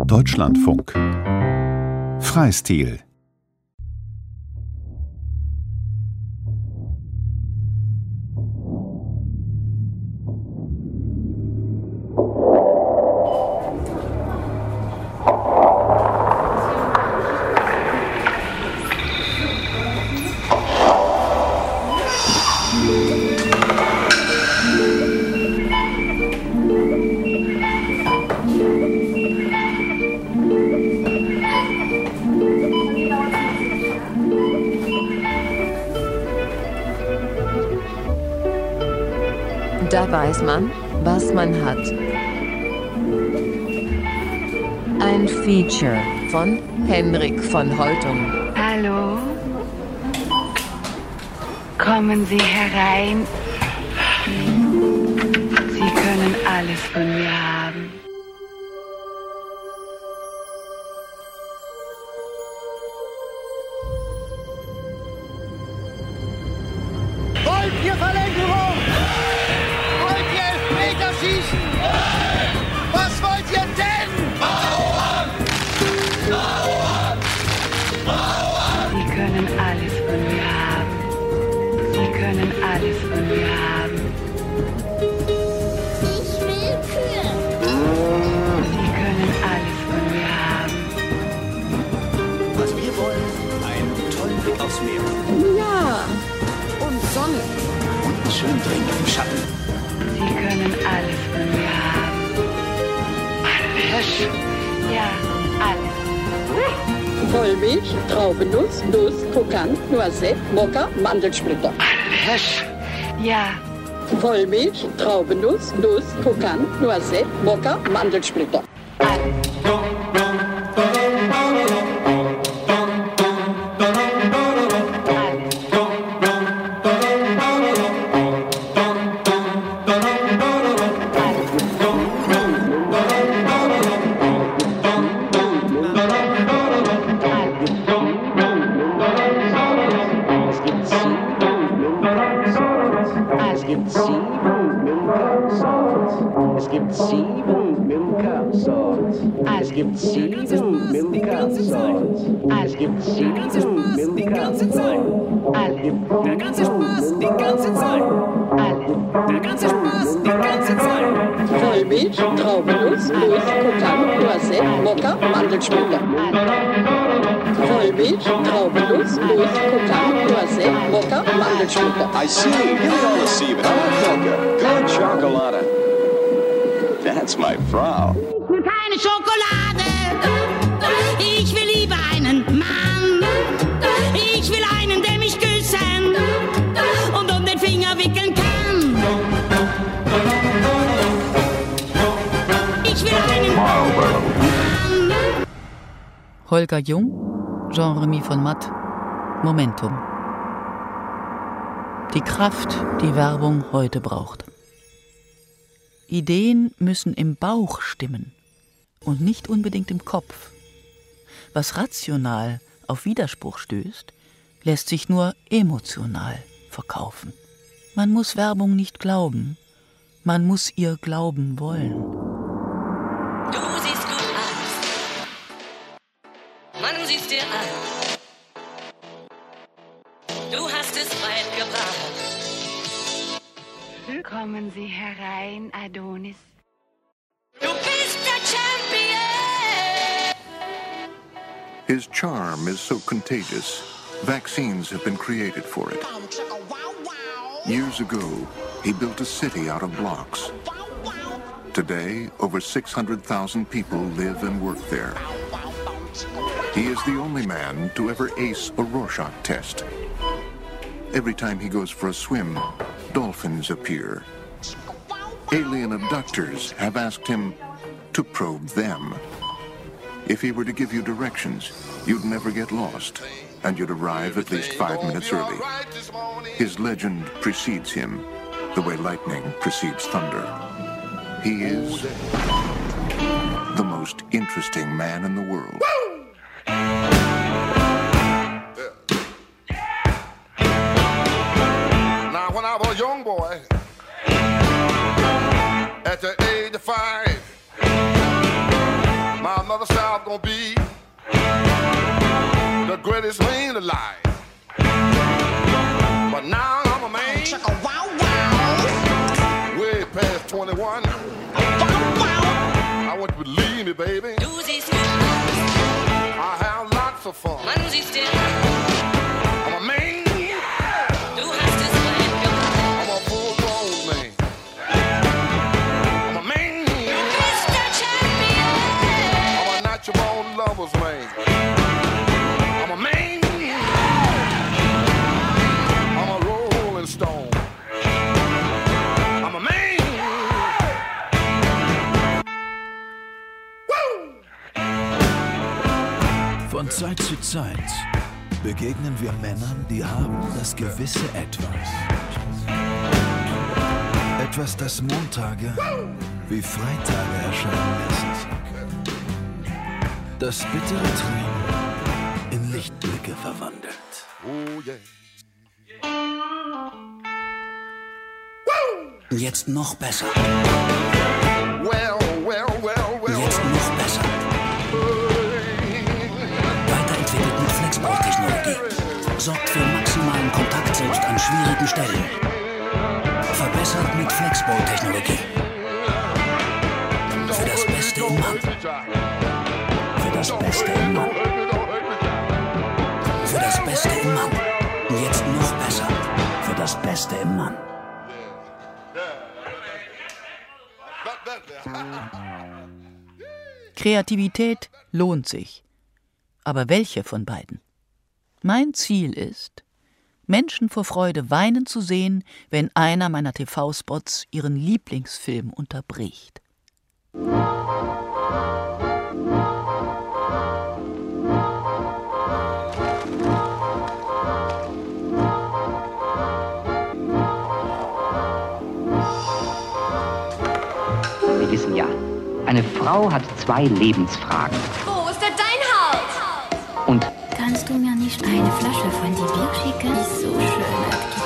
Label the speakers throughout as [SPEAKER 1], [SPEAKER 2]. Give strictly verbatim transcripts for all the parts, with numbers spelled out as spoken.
[SPEAKER 1] Deutschlandfunk Freistil.
[SPEAKER 2] Da weiß man, was man hat. Ein Feature von Henrik von Holtung.
[SPEAKER 3] Hallo? Kommen Sie herein. Sie können alles von mir haben.
[SPEAKER 4] Wollt ihr Verlängerung? Wollt ihr Elfmeterschießen? Was wollt ihr denn? Mauern! Mauern! Mauern!
[SPEAKER 3] Sie können alles von mir haben. Sie können alles von mir haben.
[SPEAKER 5] Ich will Kühe.
[SPEAKER 3] Sie können alles von mir haben.
[SPEAKER 6] Was wir wollen, einen tollen Blick aufs Meer.
[SPEAKER 2] Ja, und Sonne.
[SPEAKER 6] Und schön trinken im Schatten.
[SPEAKER 3] Sie können alles von mir haben. Alles? Ja, alles.
[SPEAKER 7] Vollmilch, Traubennuss, Nuss, Kokant, Noisette, Mokka, Mandelsplitter.
[SPEAKER 3] Alles? Ja,
[SPEAKER 7] Vollmilch, Traubennuss, Nuss, Kokant, Noisette, Mokka, Mandelsplitter.
[SPEAKER 3] alles.
[SPEAKER 6] Es gibt sieben Milka-Sorten. Es gibt sieben Milka-Sorten. Es gibt sieben Milka-Sorten. Es gibt sieben Milka-Sorten.
[SPEAKER 8] Der ganze Spaß, die ganze Zeit. Der ganze Spaß, die ganze Zeit.
[SPEAKER 7] Vollmilch, Traubennuss, Nuss, Kokant, Noisette, Mokka, Mandelsplitter. Vollmilch, Traubennuss, Nuss, Kokant, Noisette, Mokka, Mandelsplitter.
[SPEAKER 6] I see. Give me all the sieben. I want Milka. Good chocolate. That's my Frau.
[SPEAKER 5] Ich will keine Schokolade. Ich will lieber einen Mann. Ich will einen, der mich küssen und um den Finger wickeln kann. Ich will einen Mann.
[SPEAKER 9] Holger Jung, Jean-Remy von Matt, Momentum. Die Kraft, die Werbung heute braucht. Ideen müssen im Bauch stimmen und nicht unbedingt im Kopf. Was rational auf Widerspruch stößt, lässt sich nur emotional verkaufen. Man muss Werbung nicht glauben, man muss ihr glauben wollen.
[SPEAKER 10] Du siehst gut aus. Man sieht's dir an. Du hast es weit gebracht.
[SPEAKER 3] Kommen Sie herein, Adonis.
[SPEAKER 10] Du bist der Champion.
[SPEAKER 11] His charm is so contagious, vaccines have been created for it. Years ago, he built a city out of blocks. Today, over six hundred thousand people live and work there. He is the only man to ever ace a Rorschach test. Every time he goes for a swim, dolphins appear. Alien abductors have asked him to probe them. If he were to give you directions, you'd never get lost, and you'd arrive at least five minutes early. His legend precedes him, the way lightning precedes thunder. He is the most interesting man in the world.
[SPEAKER 4] Now, when I was a young boy, at the age of five, my mother said, gonna be the greatest man alive. But now I'm a man. Wow, wow. Way past twenty-one. Wow, wow. I want you to believe me, baby. I have lots of fun. I'm a man. I'm a full-grown man. I'm a man. I'm a natural lover's man. I'm a man. I'm a rolling stone. I'm a man.
[SPEAKER 12] Von Zeit zu Zeit begegnen wir Männern, die haben das gewisse Etwas. Etwas, das Montage wie Freitage erscheinen lässt. Das bittere Tränen in Lichtblicke verwandelt.
[SPEAKER 4] Oh yeah.
[SPEAKER 12] Jetzt noch besser.
[SPEAKER 4] Well, well, well, well.
[SPEAKER 12] Jetzt noch besser. Weiterentwickelt mit Flexbau-Technologie. Sorgt für maximalen Kontakt selbst an schwierigen Stellen. Verbessert mit Flexbau-Technologie. Für das Beste im Mann. Für das Beste im Mann. Für das Beste im Mann. Und jetzt noch besser. Für das Beste im Mann.
[SPEAKER 9] Kreativität lohnt sich. Aber welche von beiden? Mein Ziel ist, Menschen vor Freude weinen zu sehen, wenn einer meiner T V-Spots ihren Lieblingsfilm unterbricht.
[SPEAKER 13] Wir wissen ja, eine Frau hat zwei Lebensfragen.
[SPEAKER 10] Wo ist denn dein Haus?
[SPEAKER 13] Und
[SPEAKER 5] kannst du mir nicht eine Flasche von die Bier schicken? Die ist so schön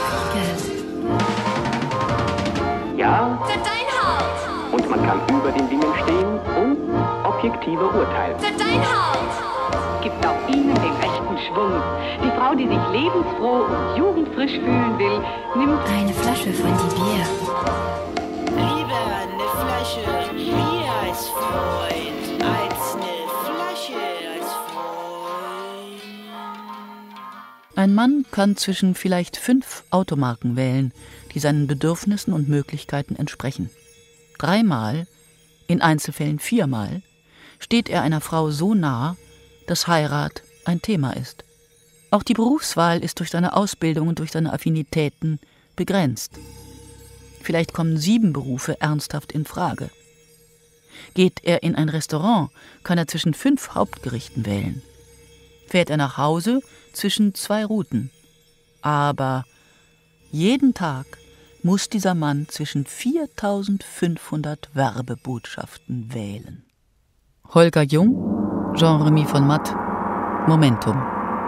[SPEAKER 5] geprickelt.
[SPEAKER 13] ja,
[SPEAKER 10] Ist denn dein Haus?
[SPEAKER 13] und man kann über den Dingen stehen und objektiver urteilen.
[SPEAKER 10] Ist denn dein Haus?
[SPEAKER 3] Gibt auch Ihnen den rechten Schwung. Die Frau, die sich lebensfroh und jugendfrisch fühlen will, nimmt
[SPEAKER 5] eine Flasche von die Bier.
[SPEAKER 14] Lieber eine Flasche Bier als Freund, als eine Flasche als Freund.
[SPEAKER 9] Ein Mann kann zwischen vielleicht fünf Automarken wählen, die seinen Bedürfnissen und Möglichkeiten entsprechen. Dreimal, in Einzelfällen viermal, steht er einer Frau so nah, dass Heirat ein Thema ist. Auch die Berufswahl ist durch seine Ausbildung und durch seine Affinitäten begrenzt. Vielleicht kommen sieben Berufe ernsthaft in Frage. Geht er in ein Restaurant, kann er zwischen fünf Hauptgerichten wählen. Fährt er nach Hause, zwischen zwei Routen. Aber jeden Tag muss dieser Mann zwischen viertausendfünfhundert Werbebotschaften wählen. Holger Jung, Jean-Remy von Matt, Momentum.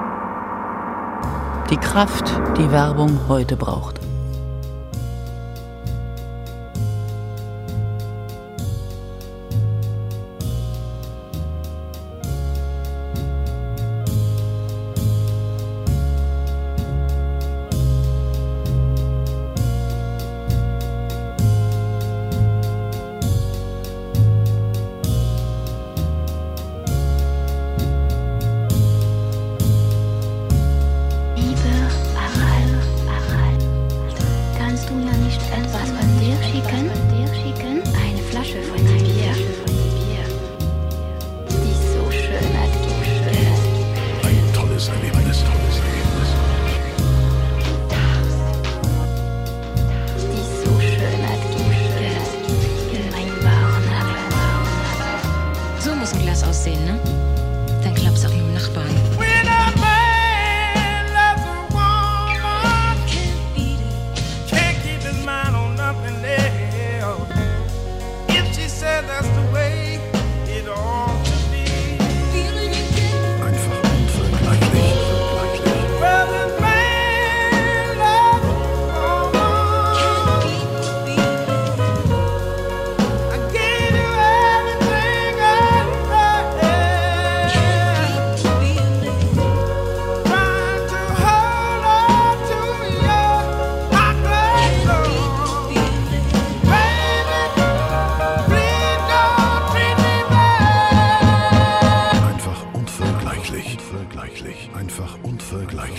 [SPEAKER 9] Die Kraft, die Werbung heute braucht.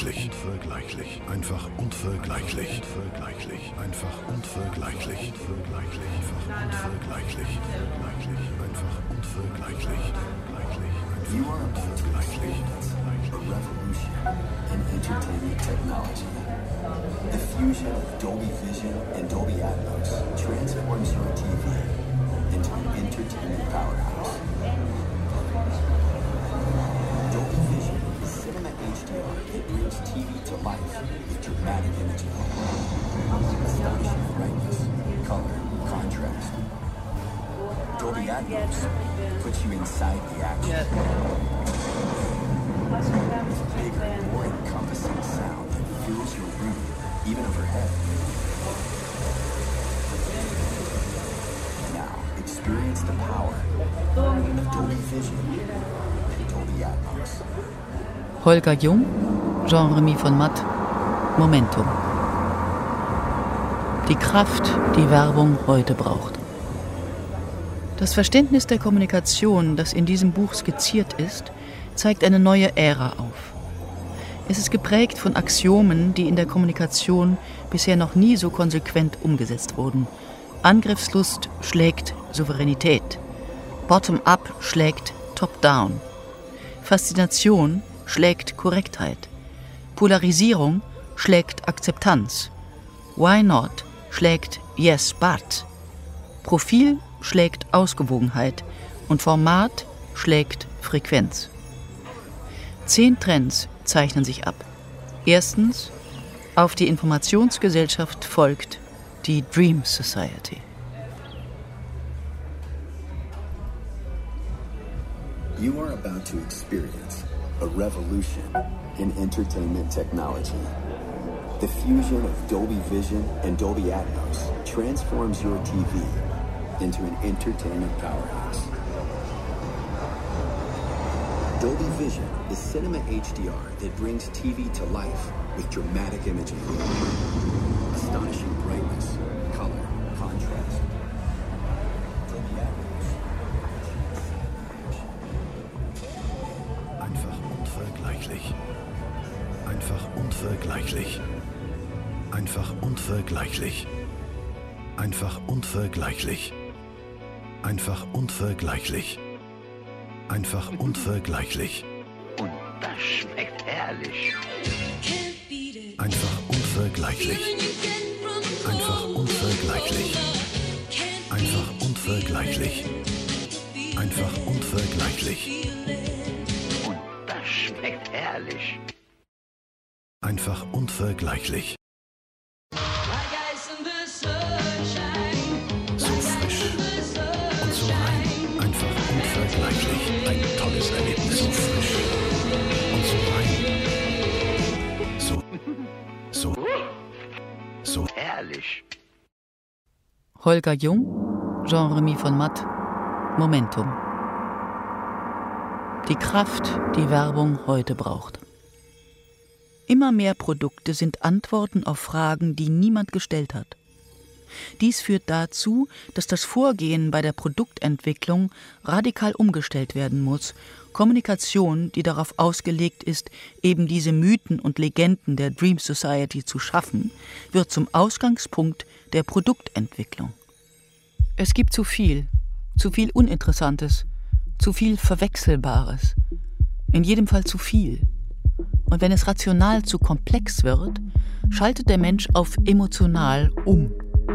[SPEAKER 11] unvergleichlich, unvergleichlich, einfach unvergleichlich, unvergleichlich, einfach unvergleichlich, unvergleichlich, einfach unvergleichlich, einfach unvergleichlich,
[SPEAKER 15] You are about to experience a revolution in entertainment technology. The fusion of Dolby Vision and Dolby Atmos transforms your T V into an entertainment powerhouse. Dolby Vision is cinema H D R that brings T V to life with dramatic imaging, astonishing brightness, color, contrast. Dolby Atmos puts you inside the action. Bigger, more encompassing sound that fills your room, even overhead. Now, experience the power of Dolby Vision and Dolby Atmos.
[SPEAKER 9] Holger Jung, Jean-Remy von Matt, Momentum. Die Kraft, die Werbung heute braucht. Das Verständnis der Kommunikation, das in diesem Buch skizziert ist, zeigt eine neue Ära auf. Es ist geprägt von Axiomen, die in der Kommunikation bisher noch nie so konsequent umgesetzt wurden. Angriffslust schlägt Souveränität. Bottom-up schlägt Top-down. Faszination schlägt Korrektheit. Polarisierung schlägt Akzeptanz. Why not schlägt yes but. Profil schlägt Ausgewogenheit und Format schlägt Frequenz. Zehn Trends zeichnen sich ab. Erstens, auf die Informationsgesellschaft folgt die Dream Society.
[SPEAKER 15] You are about to experience a revolution in entertainment technology. The fusion of Dolby Vision and Dolby Atmos transforms your T V into an entertainment powerhouse. Dolby Vision is cinema H D R that brings T V to life with dramatic imaging, astonishing brightness, color, contrast. Dolby Atmos.
[SPEAKER 11] Einfach unvergleichlich. Einfach unvergleichlich. Einfach unvergleichlich. Einfach unvergleichlich. Einfach unvergleichlich. Einfach unvergleichlich.
[SPEAKER 16] Und das schmeckt herrlich.
[SPEAKER 11] Einfach unvergleichlich. Einfach unvergleichlich. Einfach unvergleichlich. Einfach unvergleichlich.
[SPEAKER 16] Und das schmeckt herrlich.
[SPEAKER 11] Einfach unvergleichlich. So frisch und so rein. Einfach unvergleichlich. Ein tolles Erlebnis. So frisch und so rein. So, so, so
[SPEAKER 16] herrlich.
[SPEAKER 9] Holger Jung, Jean-Remy von Matt, Momentum. Die Kraft, die Werbung heute braucht. Immer mehr Produkte sind Antworten auf Fragen, die niemand gestellt hat. Dies führt dazu, dass das Vorgehen bei der Produktentwicklung radikal umgestellt werden muss. Kommunikation, die darauf ausgelegt ist, eben diese Mythen und Legenden der Dream Society zu schaffen, wird zum Ausgangspunkt der Produktentwicklung. Es gibt zu viel, zu viel Uninteressantes, zu viel Verwechselbares, in jedem Fall zu viel. Und wenn es rational zu komplex wird, schaltet der Mensch auf emotional um.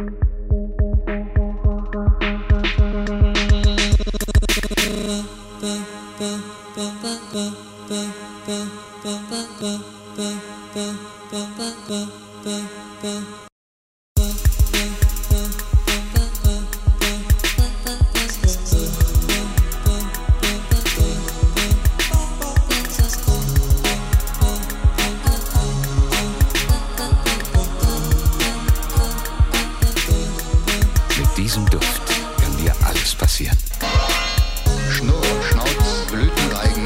[SPEAKER 12] Mit diesem Duft kann dir alles passieren.
[SPEAKER 17] Schnurr, Schnauz, Blütenreigen,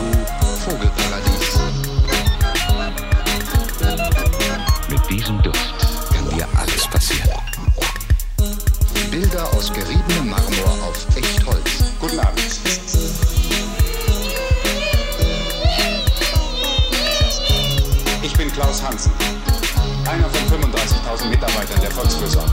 [SPEAKER 17] Rendezvous, Vogelparadies.
[SPEAKER 12] Mit diesem Duft
[SPEAKER 18] Hansen. Einer von fünfunddreißigtausend Mitarbeitern der Volksfürsorge.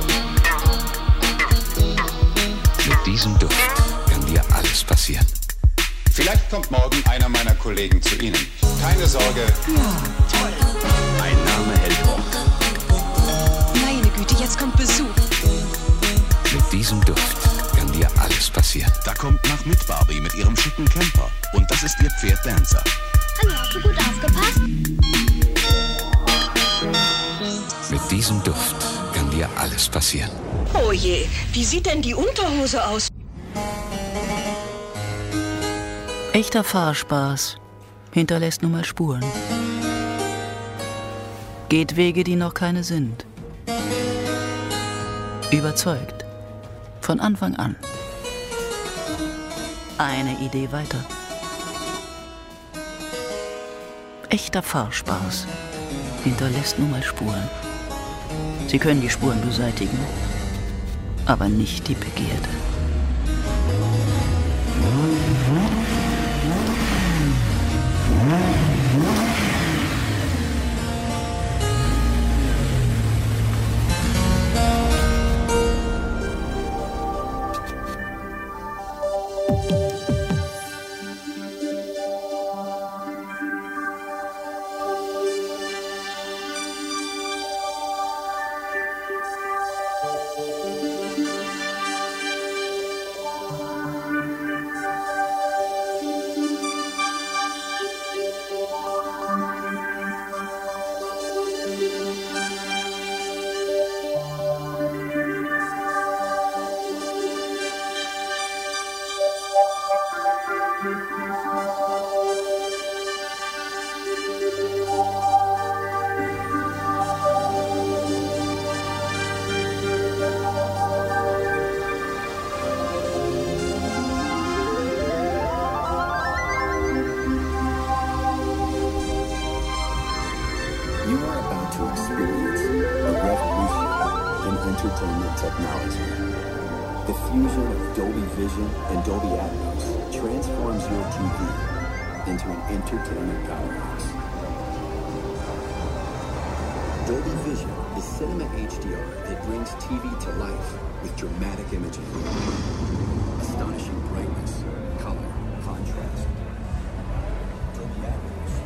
[SPEAKER 17] Mit diesem Duft kann dir alles passieren.
[SPEAKER 18] Vielleicht kommt morgen einer meiner Kollegen zu Ihnen. Keine Sorge.
[SPEAKER 10] Ja, toll.
[SPEAKER 17] Ein Name hält Wort.
[SPEAKER 10] Meine Güte, jetzt kommt Besuch.
[SPEAKER 17] Mit diesem Duft kann dir alles passieren.
[SPEAKER 19] Da kommt Mach mit Barbie mit ihrem schicken Camper. Und das ist ihr Pferd Dancer.
[SPEAKER 10] Hallo, hast du gut aufgepasst?
[SPEAKER 17] Mit diesem Duft kann dir alles passieren.
[SPEAKER 20] Oh je, wie sieht denn die Unterhose aus?
[SPEAKER 9] Echter Fahrspaß hinterlässt nun mal Spuren. Geht Wege, die noch keine sind. Überzeugt. Von Anfang an. Eine Idee weiter. Echter Fahrspaß hinterlässt nun mal Spuren. Sie können die Spuren beseitigen, aber nicht die Begierde.
[SPEAKER 15] entertainment technology. The fusion of Dolby Vision and Dolby Atmos transforms your T V into an entertainment powerhouse. Dolby Vision is cinema H D R that brings T V to life with dramatic imaging, astonishing brightness, color, contrast. Dolby Atmos.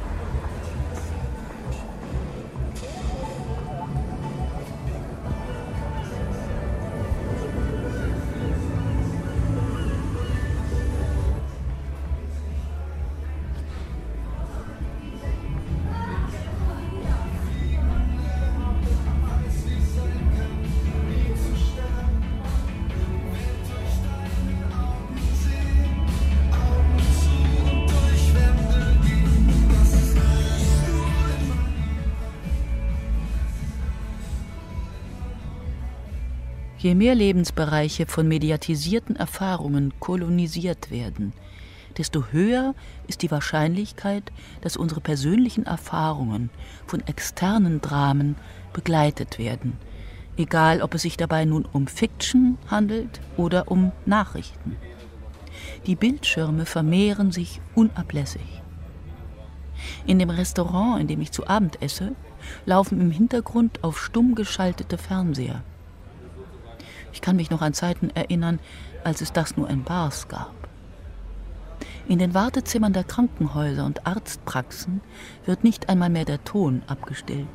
[SPEAKER 9] Je mehr Lebensbereiche von mediatisierten Erfahrungen kolonisiert werden, desto höher ist die Wahrscheinlichkeit, dass unsere persönlichen Erfahrungen von externen Dramen begleitet werden, egal ob es sich dabei nun um Fiction handelt oder um Nachrichten. Die Bildschirme vermehren sich unablässig. In dem Restaurant, in dem ich zu Abend esse, laufen im Hintergrund auf stumm geschaltete Fernseher. Ich kann mich noch an Zeiten erinnern, als es das nur in Bars gab. In den Wartezimmern der Krankenhäuser und Arztpraxen wird nicht einmal mehr der Ton abgestellt.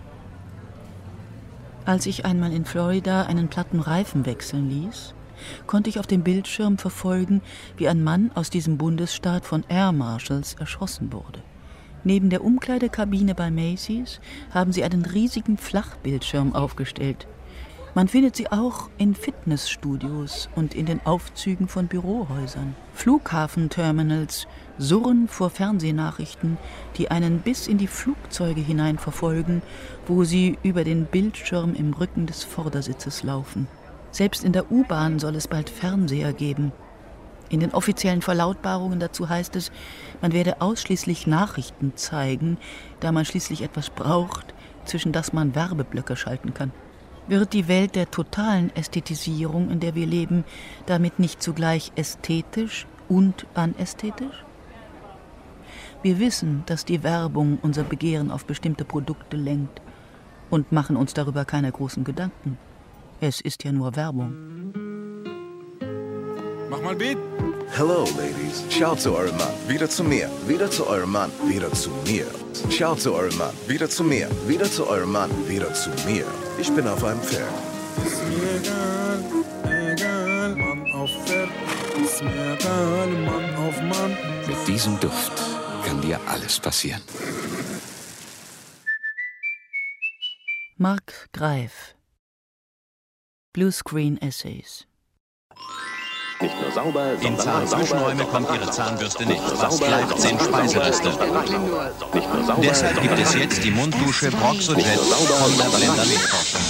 [SPEAKER 9] Als ich einmal in Florida einen platten Reifen wechseln ließ, konnte ich auf dem Bildschirm verfolgen, wie ein Mann aus diesem Bundesstaat von Air Marshals erschossen wurde. Neben der Umkleidekabine bei Macy's haben sie einen riesigen Flachbildschirm aufgestellt. Man findet sie auch in Fitnessstudios und in den Aufzügen von Bürohäusern. Flughafenterminals surren vor Fernsehnachrichten, die einen bis in die Flugzeuge hinein verfolgen, wo sie über den Bildschirm im Rücken des Vordersitzes laufen. Selbst in der U-Bahn soll es bald Fernseher geben. In den offiziellen Verlautbarungen dazu heißt es, man werde ausschließlich Nachrichten zeigen, da man schließlich etwas braucht, zwischen das man Werbeblöcke schalten kann. Wird die Welt der totalen Ästhetisierung, in der wir leben, damit nicht zugleich ästhetisch und anästhetisch? Wir wissen, dass die Werbung unser Begehren auf bestimmte Produkte lenkt und machen uns darüber keine großen Gedanken. Es ist ja nur Werbung.
[SPEAKER 21] Mach mal Beat.
[SPEAKER 22] Hello, ladies. Schaut zu eurem Mann. Wieder zu mir. Wieder zu eurem Mann. Wieder zu mir. Schaut zu eurem Mann. Wieder zu mir. Wieder zu eurem Mann. Wieder zu mir. Ich bin auf einem Pferd.
[SPEAKER 21] Ist mir egal, egal, Mann auf Pferd. Ist mir egal, Mann auf Mann.
[SPEAKER 17] Mit diesem Duft kann dir alles passieren.
[SPEAKER 9] Mark Greif. Bluescreen Essays.
[SPEAKER 23] Nicht nur sauber,
[SPEAKER 19] in Zahnzwischenräume kommt Ihre Zahnbürste nicht. Was bleibt, sind Speisereste. Deshalb gibt es jetzt die Munddusche Broxojet von der Blender Milchforschung.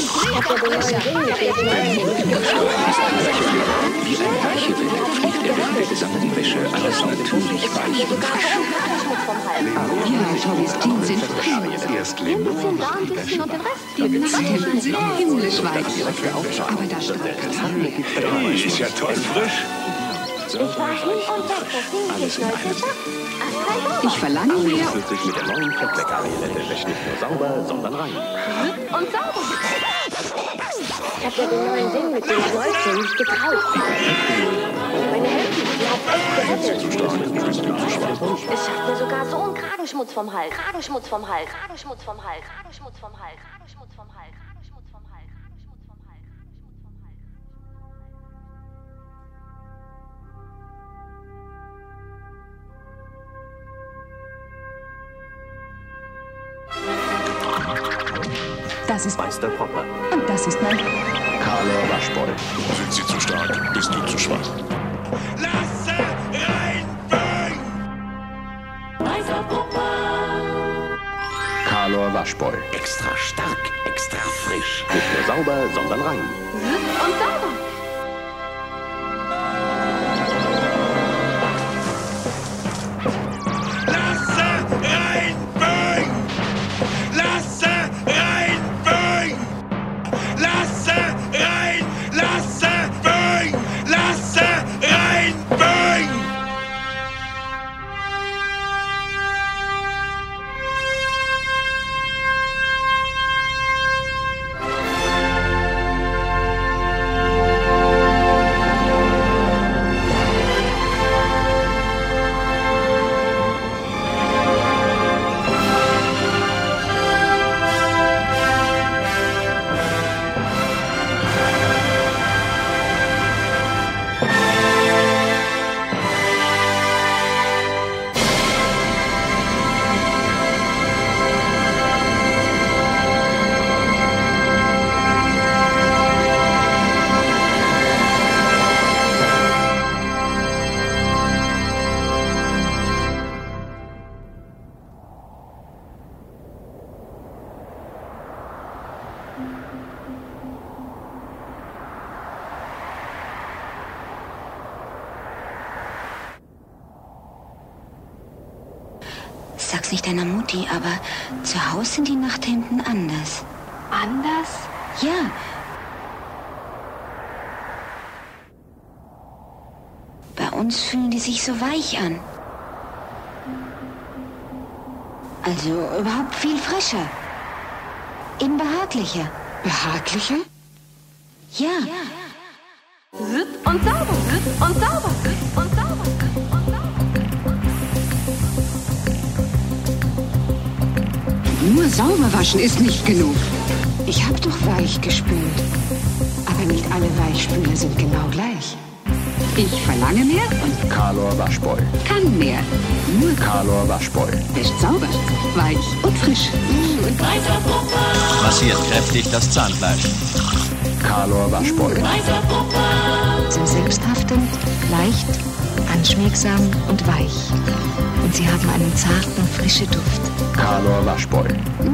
[SPEAKER 16] Wie ein Weichewille fliegt er mit der gesamten Wäsche alles natürlich weich und frisch.
[SPEAKER 3] Ja, Tommys Jeans sind frisch.
[SPEAKER 16] Erst Lemon,
[SPEAKER 3] da ein bisschen und den Rest. Die Zähne sind himmlisch weich. Aber da steht
[SPEAKER 16] ist ja toll frisch.
[SPEAKER 3] Ich war hin und weg, das Ding
[SPEAKER 16] Alles in einem.
[SPEAKER 3] Ich verlange mehr.
[SPEAKER 23] Füllt sich mit der neuen Fettweg-Arielette. Wäscht nicht nur sauber, sondern rein.
[SPEAKER 3] Und sauber. Ich hab ja den neuen Ding mit dem Läuschen nicht gekauft. Meine Hälfte, die hat echt gerettet. Es schafft mir sogar so einen Kragenschmutz vom Hals. Kragenschmutz vom Hals. Kragenschmutz vom Hals. Kragenschmutz vom Hals. Kragenschmutz vom Hals. Kragenschmutz vom Hals. Kragenschmutz vom Hals.
[SPEAKER 24] Das ist
[SPEAKER 23] Meister Popper.
[SPEAKER 24] Und das ist mein
[SPEAKER 23] Carlo Waschboy.
[SPEAKER 4] Sind Sie zu stark? Bist du zu schwach?
[SPEAKER 8] Lasse reinbögen! Meister Popper!
[SPEAKER 23] Carlo Waschboy.
[SPEAKER 16] Extra stark, extra frisch.
[SPEAKER 23] Nicht nur sauber, sondern rein.
[SPEAKER 3] Und sauber.
[SPEAKER 25] Sag's nicht deiner Mutti, aber zu Hause sind die Nachthemden anders.
[SPEAKER 3] Anders?
[SPEAKER 25] Ja. Bei uns fühlen die sich so weich an. Also überhaupt viel frischer. Eben behaglicher.
[SPEAKER 3] Behaglicher?
[SPEAKER 25] Ja.
[SPEAKER 3] Zip und sauber, zip und sauber, zip und sauber, zip und sauber.
[SPEAKER 26] Nur sauber waschen ist nicht genug. Ich hab doch weich gespült. Aber nicht alle Weichspüler sind genau gleich. Ich verlange mehr und
[SPEAKER 23] Carlo Waschboy.
[SPEAKER 26] kann mehr. Nur
[SPEAKER 23] Carlo Waschboy.
[SPEAKER 26] Wäscht sauber, weich und frisch. Und
[SPEAKER 19] Massiert kräftig das Zahnfleisch.
[SPEAKER 23] Carlo Waschboy.
[SPEAKER 25] Sind selbsthaftend, leicht, anschmiegsam und weich. Und sie haben einen zarten, frischen Duft.
[SPEAKER 23] Carlo Waschboy.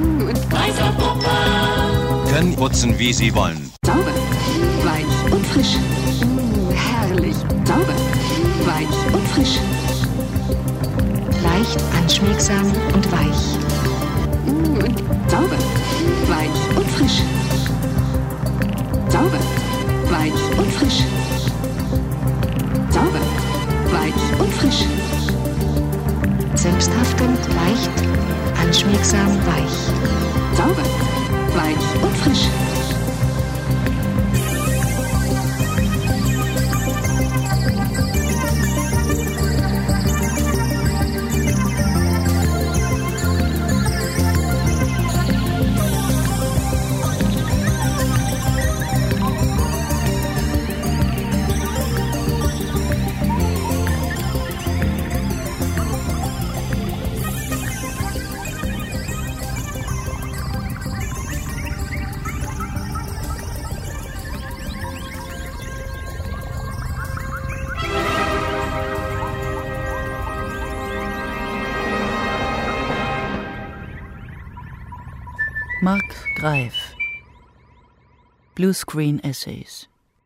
[SPEAKER 19] Können putzen, wie sie wollen.
[SPEAKER 26] Sauber, weich und frisch. Mm, herrlich. Sauber, weich und frisch.
[SPEAKER 25] Leicht, anschmiegsam und weich.
[SPEAKER 26] Mm, und sauber, weich und frisch. Sauber, weich und frisch. Sauber, weich und frisch.
[SPEAKER 25] Selbsthaftend, anschmiegsam, weich.
[SPEAKER 26] Sauber, weich und frisch.
[SPEAKER 9] Mark Greif, Bluescreen Essays.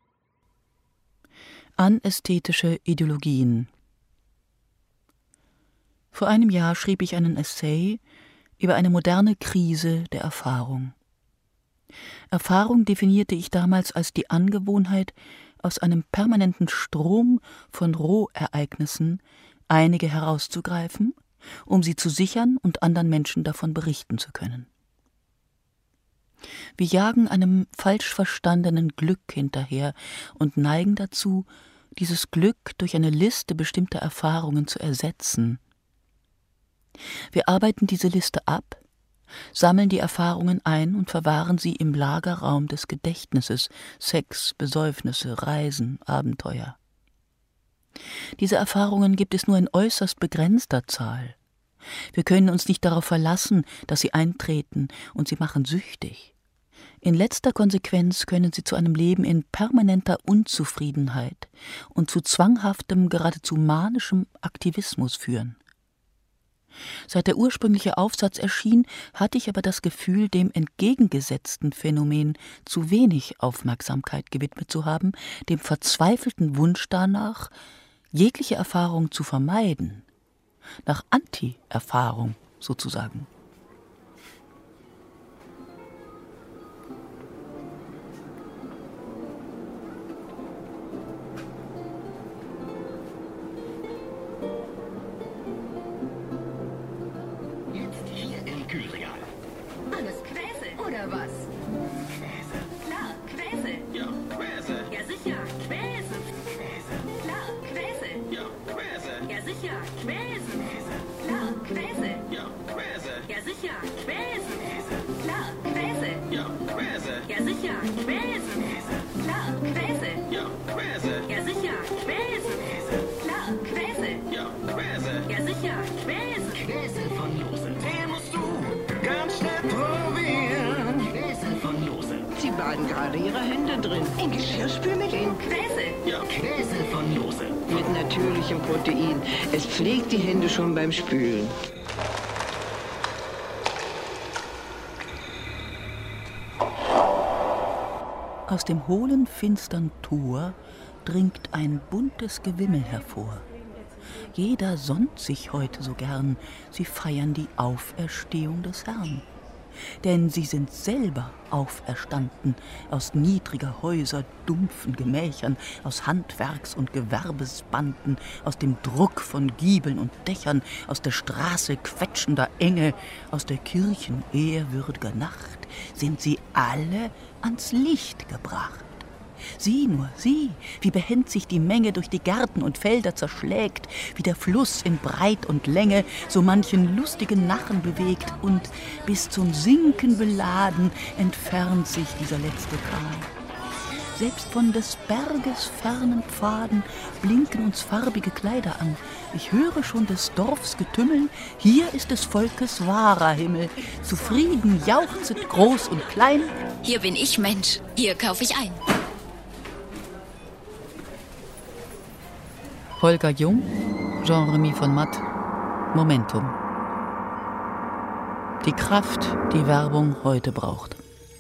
[SPEAKER 9] Anästhetische Ideologien. Vor einem Jahr schrieb ich einen Essay über eine moderne Krise der Erfahrung. Erfahrung definierte ich damals als die Angewohnheit, aus einem permanenten Strom von Rohereignissen einige herauszugreifen, um sie zu sichern und anderen Menschen davon berichten zu können. Wir jagen einem falsch verstandenen Glück hinterher und neigen dazu, dieses Glück durch eine Liste bestimmter Erfahrungen zu ersetzen. Wir arbeiten diese Liste ab, sammeln die Erfahrungen ein und verwahren sie im Lagerraum des Gedächtnisses: Sex, Besäufnisse, Reisen, Abenteuer. Diese Erfahrungen gibt es nur in äußerst begrenzter Zahl. Wir können uns nicht darauf verlassen, dass sie eintreten, und sie machen süchtig. In letzter Konsequenz können sie zu einem Leben in permanenter Unzufriedenheit und zu zwanghaftem, geradezu manischem Aktivismus führen. Seit der ursprüngliche Aufsatz erschien, hatte ich aber das Gefühl, dem entgegengesetzten Phänomen zu wenig Aufmerksamkeit gewidmet zu haben, dem verzweifelten Wunsch danach, jegliche Erfahrung zu vermeiden, nach Anti-Erfahrung sozusagen.
[SPEAKER 1] Alles Quäse, oder was? Quäse. Klar, Quäse. Ja, Quäse. Ja, sicher, Quäse. Quäse. Klar, Quäse. Ja, Quäse. Ja, sicher, Quäse. Quäse. Klar, Quäse. Ja, Quäse. Ja, sicher, Quäse. Quäse. Klar, Quäse. Ja, Quäse. Ja, sicher, Quäse. Quäse. Klar, Quäse. Ja, Quäse. Ja, sicher, Quäse. Quäse. Klar, Quäse. Ja, Quäse. Ja, sicher, Quäse. Quäse von Lose. Den musst du ganz schnell probieren. Quäse von Lose. Sie baden gerade ihre Hände drin. In Geschirrspülmittel. In Quäse. Ja, Quäse von Lose. Mit natürlichem Protein. Es pflegt die Hände schon beim Spülen.
[SPEAKER 9] Aus dem hohlen, finstern Tor dringt ein buntes Gewimmel hervor. Jeder sonnt sich heute so gern, sie feiern die Auferstehung des Herrn. Denn sie sind selber auferstanden, aus niedriger Häuser dumpfen Gemächern, aus Handwerks- und Gewerbesbanden, aus dem Druck von Giebeln und Dächern, aus der Straße quetschender Enge, aus der Kirchen ehrwürdiger Nacht, sind sie alle ans Licht gebracht. Sieh nur, sieh, wie behend sich die Menge durch die Gärten und Felder zerschlägt, wie der Fluss in Breit und Länge so manchen lustigen Narren bewegt, und bis zum Sinken beladen entfernt sich dieser letzte Kahn. Selbst von des Berges fernen Pfaden blinken uns farbige Kleider an. Ich höre schon des Dorfs Getümmel, hier ist des Volkes wahrer Himmel. Zufrieden jauchzet groß und klein.
[SPEAKER 2] Hier bin ich Mensch, hier kauf ich ein.
[SPEAKER 9] Holger Jung, Jean-Remy von Matt, Momentum. Die Kraft, die Werbung heute braucht.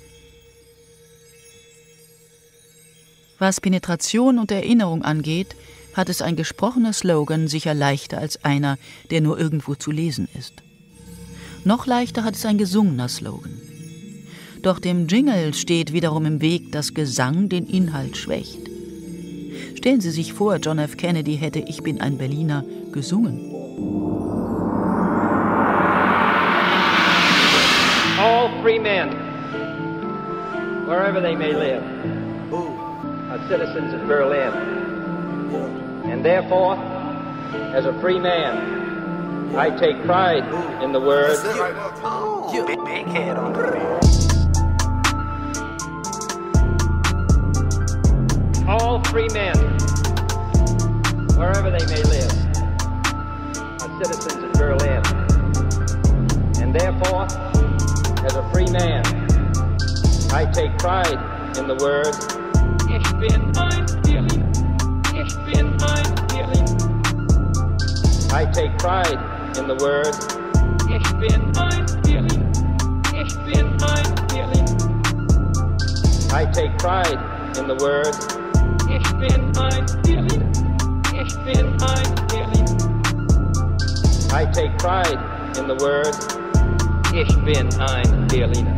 [SPEAKER 9] Was Penetration und Erinnerung angeht, hat es ein gesprochener Slogan sicher leichter als einer, der nur irgendwo zu lesen ist. Noch leichter hat es ein gesungener Slogan. Doch dem Jingle steht wiederum im Weg, dass Gesang den Inhalt schwächt. Stellen Sie sich vor, John F. Kennedy hätte »Ich bin ein Berliner« gesungen.
[SPEAKER 5] All free men, wherever they may live, are citizens of Berlin. And therefore, as a free man, I take pride in the words,
[SPEAKER 6] Big, big head on
[SPEAKER 5] all free men, wherever they may live, are citizens of Berlin. And therefore, as a free man, I take pride in the words, Ich bin ein Berliner, ich bin ein Berliner. I take pride in the words, Ich bin ein Berliner, ich bin ein Berliner. I take pride in the words, Ich bin ein Berliner, ich bin ein Berliner. I take pride in the words, Ich bin ein Berliner.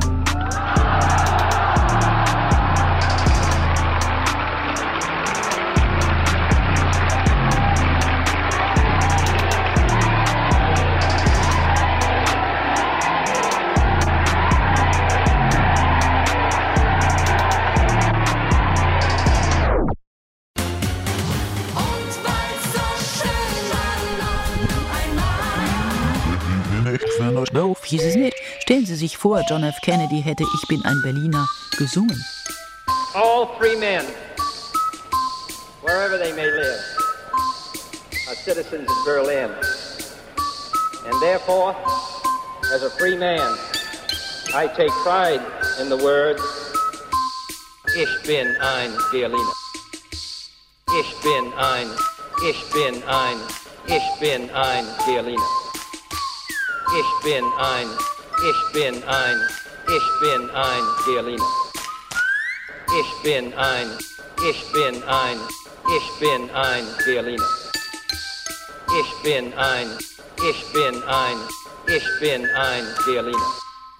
[SPEAKER 9] Doof hieß es nicht. Stellen Sie sich vor, John F. Kennedy hätte Ich bin ein Berliner gesungen.
[SPEAKER 5] All free men, wherever they may live, are citizens of Berlin. And therefore, as a free man, I take pride in the words, Ich bin ein Berliner. Ich bin ein, ich bin ein, ich bin ein Berliner. Ich bin ein, ich bin ein, ich bin ein Berliner. Ich bin ein, ich bin ein, ich bin ein Berliner. Ich bin ein, ich bin ein, ich bin ein Berliner.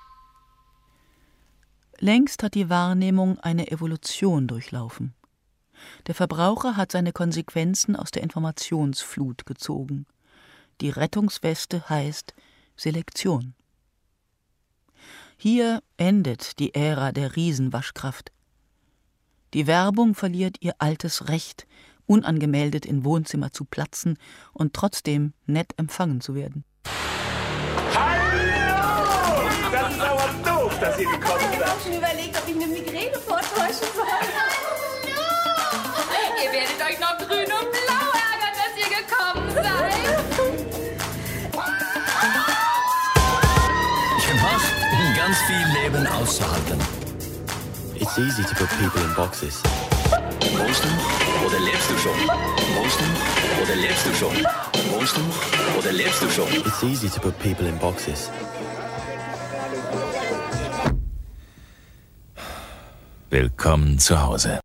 [SPEAKER 9] Längst hat die Wahrnehmung eine Evolution durchlaufen. Der Verbraucher hat seine Konsequenzen aus der Informationsflut gezogen. Die Rettungsweste heißt Selektion. Hier endet die Ära der Riesenwaschkraft. Die Werbung verliert ihr altes Recht, unangemeldet in Wohnzimmer zu platzen und trotzdem nett empfangen zu werden.
[SPEAKER 21] Hallo! Das ist aber doof, dass ihr gekommen seid.
[SPEAKER 7] Ich habe schon überlegt, ob ich eine Migräne vortäuschen soll. Hallo! Ihr werdet euch noch grün und blau ärgern, dass ihr gekommen seid.
[SPEAKER 12] Ganz viel Leben auszuhalten.
[SPEAKER 11] It's easy to put people in boxes.
[SPEAKER 12] Wohnst du oder lebst du schon? Wohnst du oder lebst du schon? Wohnst du oder lebst du schon?
[SPEAKER 11] It's easy to put people in boxes.
[SPEAKER 12] Willkommen zu Hause.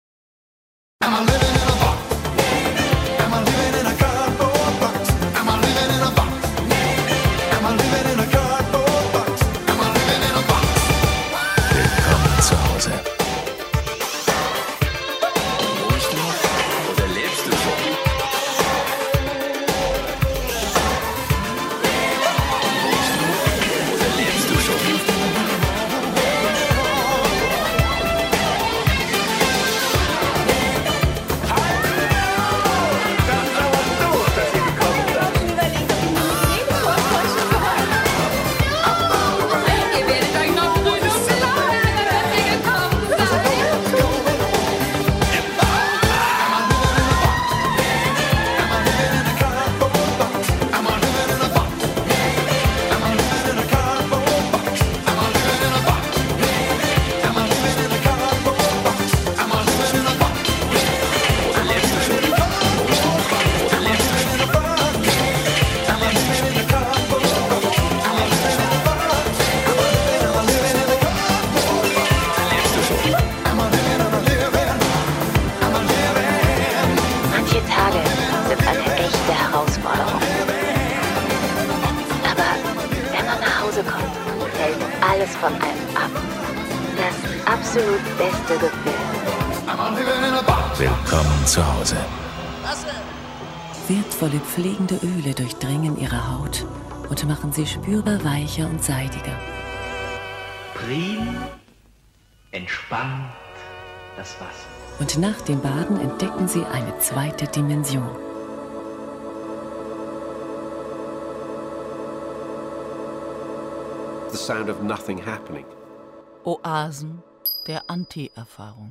[SPEAKER 3] Alles von einem ab. Das absolut beste Gefühl.
[SPEAKER 12] Willkommen zu Hause.
[SPEAKER 13] Wertvolle pflegende Öle durchdringen ihre Haut und machen sie spürbar weicher und seidiger.
[SPEAKER 10] April entspannt das Wasser.
[SPEAKER 13] Und nach dem Baden entdecken sie eine zweite Dimension.
[SPEAKER 14] The sound of nothing happening.
[SPEAKER 9] Oasen der Anti-Erfahrung.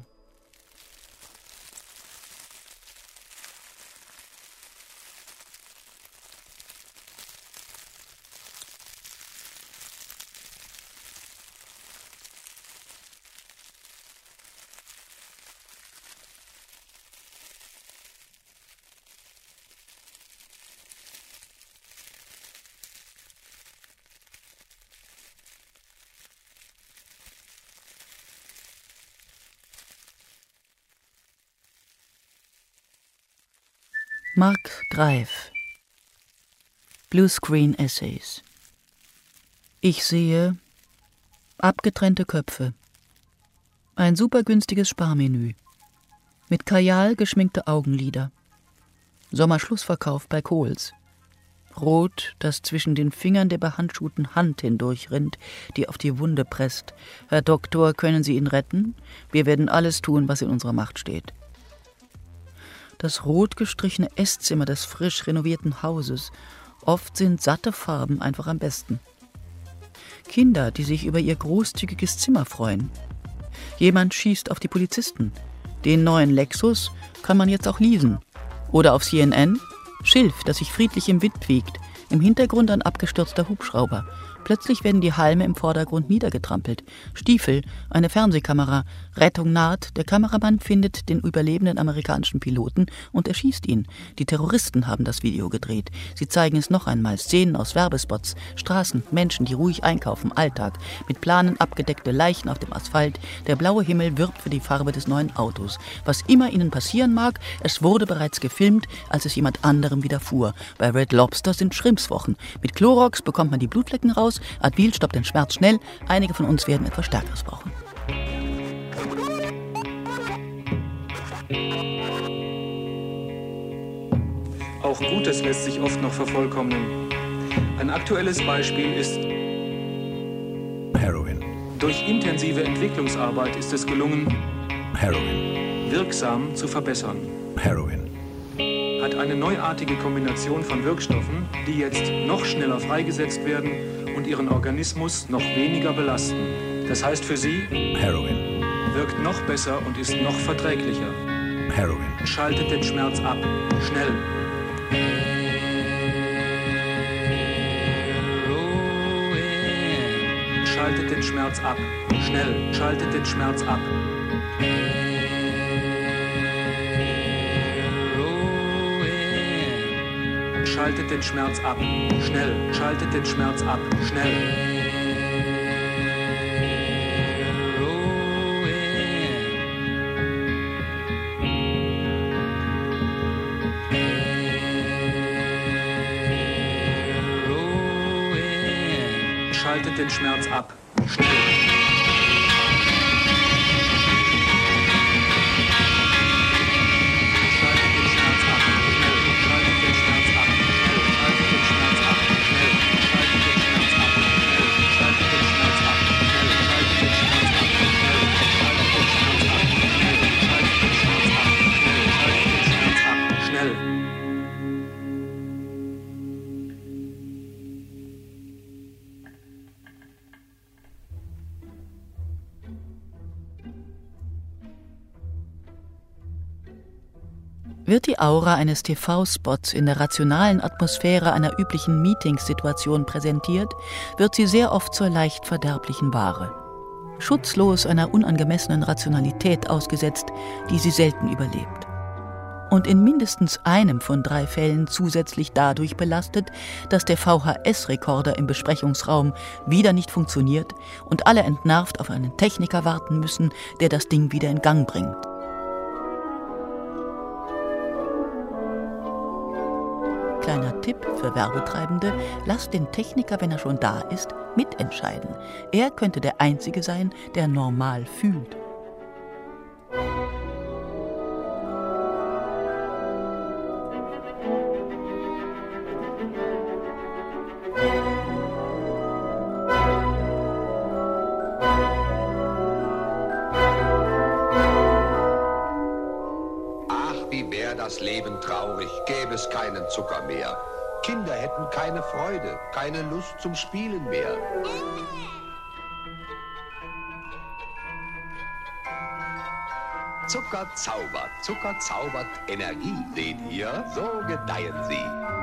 [SPEAKER 9] Mark Greif. Bluescreen Essays. Ich sehe abgetrennte Köpfe. Ein supergünstiges Sparmenü. Mit Kajal geschminkte Augenlider. Sommerschlussverkauf bei Kohls. Rot, das zwischen den Fingern der behandschuhten Hand hindurchrinnt, die auf die Wunde presst. Herr Doktor, können Sie ihn retten? Wir werden alles tun, was in unserer Macht steht. Das rot gestrichene Esszimmer des frisch renovierten Hauses. Oft sind satte Farben einfach am besten. Kinder, die sich über ihr großzügiges Zimmer freuen. Jemand schießt auf die Polizisten. Den neuen Lexus kann man jetzt auch leasen. Oder auf C N N Schilf, das sich friedlich im Wind wiegt. Im Hintergrund ein abgestürzter Hubschrauber. Plötzlich werden die Halme im Vordergrund niedergetrampelt. Stiefel, eine Fernsehkamera. Rettung naht. Der Kameramann findet den überlebenden amerikanischen Piloten und erschießt ihn. Die Terroristen haben das Video gedreht. Sie zeigen es noch einmal. Szenen aus Werbespots. Straßen, Menschen, die ruhig einkaufen. Alltag. Mit Planen abgedeckte Leichen auf dem Asphalt. Der blaue Himmel wirbt für die Farbe des neuen Autos. Was immer ihnen passieren mag, es wurde bereits gefilmt, als es jemand anderem widerfuhr. Bei Red Lobster sind Schrimpswochen. Mit Clorox bekommt man die Blutflecken raus. Advil stoppt den Schmerz schnell. Einige von uns werden etwas Stärkeres brauchen.
[SPEAKER 15] Auch Gutes lässt sich oft noch vervollkommnen. Ein aktuelles Beispiel ist
[SPEAKER 22] Heroin.
[SPEAKER 15] Durch intensive Entwicklungsarbeit ist es gelungen,
[SPEAKER 22] Heroin.
[SPEAKER 15] wirksam zu verbessern.
[SPEAKER 22] Heroin.
[SPEAKER 15] Hat eine neuartige Kombination von Wirkstoffen, die jetzt noch schneller freigesetzt werden und ihren Organismus noch weniger belasten. Das heißt für Sie,
[SPEAKER 22] Heroin.
[SPEAKER 15] Wirkt noch besser und ist noch verträglicher.
[SPEAKER 22] Heroin.
[SPEAKER 15] Schaltet den Schmerz ab. Schnell. Schaltet den Schmerz ab. Schnell. Schaltet den Schmerz ab. Schaltet den Schmerz ab. Schnell. Schaltet den Schmerz ab. Schnell. Schaltet den Schmerz ab. Schnell.
[SPEAKER 9] Wird die Aura eines T V-Spots in der rationalen Atmosphäre einer üblichen Meetingssituation präsentiert, wird sie sehr oft zur leicht verderblichen Ware. Schutzlos einer unangemessenen Rationalität ausgesetzt, die sie selten überlebt. Und in mindestens einem von drei Fällen zusätzlich dadurch belastet, dass der V H S-Rekorder im Besprechungsraum wieder nicht funktioniert und alle entnervt auf einen Techniker warten müssen, der das Ding wieder in Gang bringt. Kleiner Tipp für Werbetreibende: Lasst den Techniker, wenn er schon da ist, mitentscheiden. Er könnte der Einzige sein, der normal fühlt.
[SPEAKER 4] das Leben traurig, gäbe es keinen Zucker mehr. Kinder hätten keine Freude, keine Lust zum Spielen mehr. Zucker zaubert, Zucker zaubert Energie. Seht ihr, so gedeihen sie.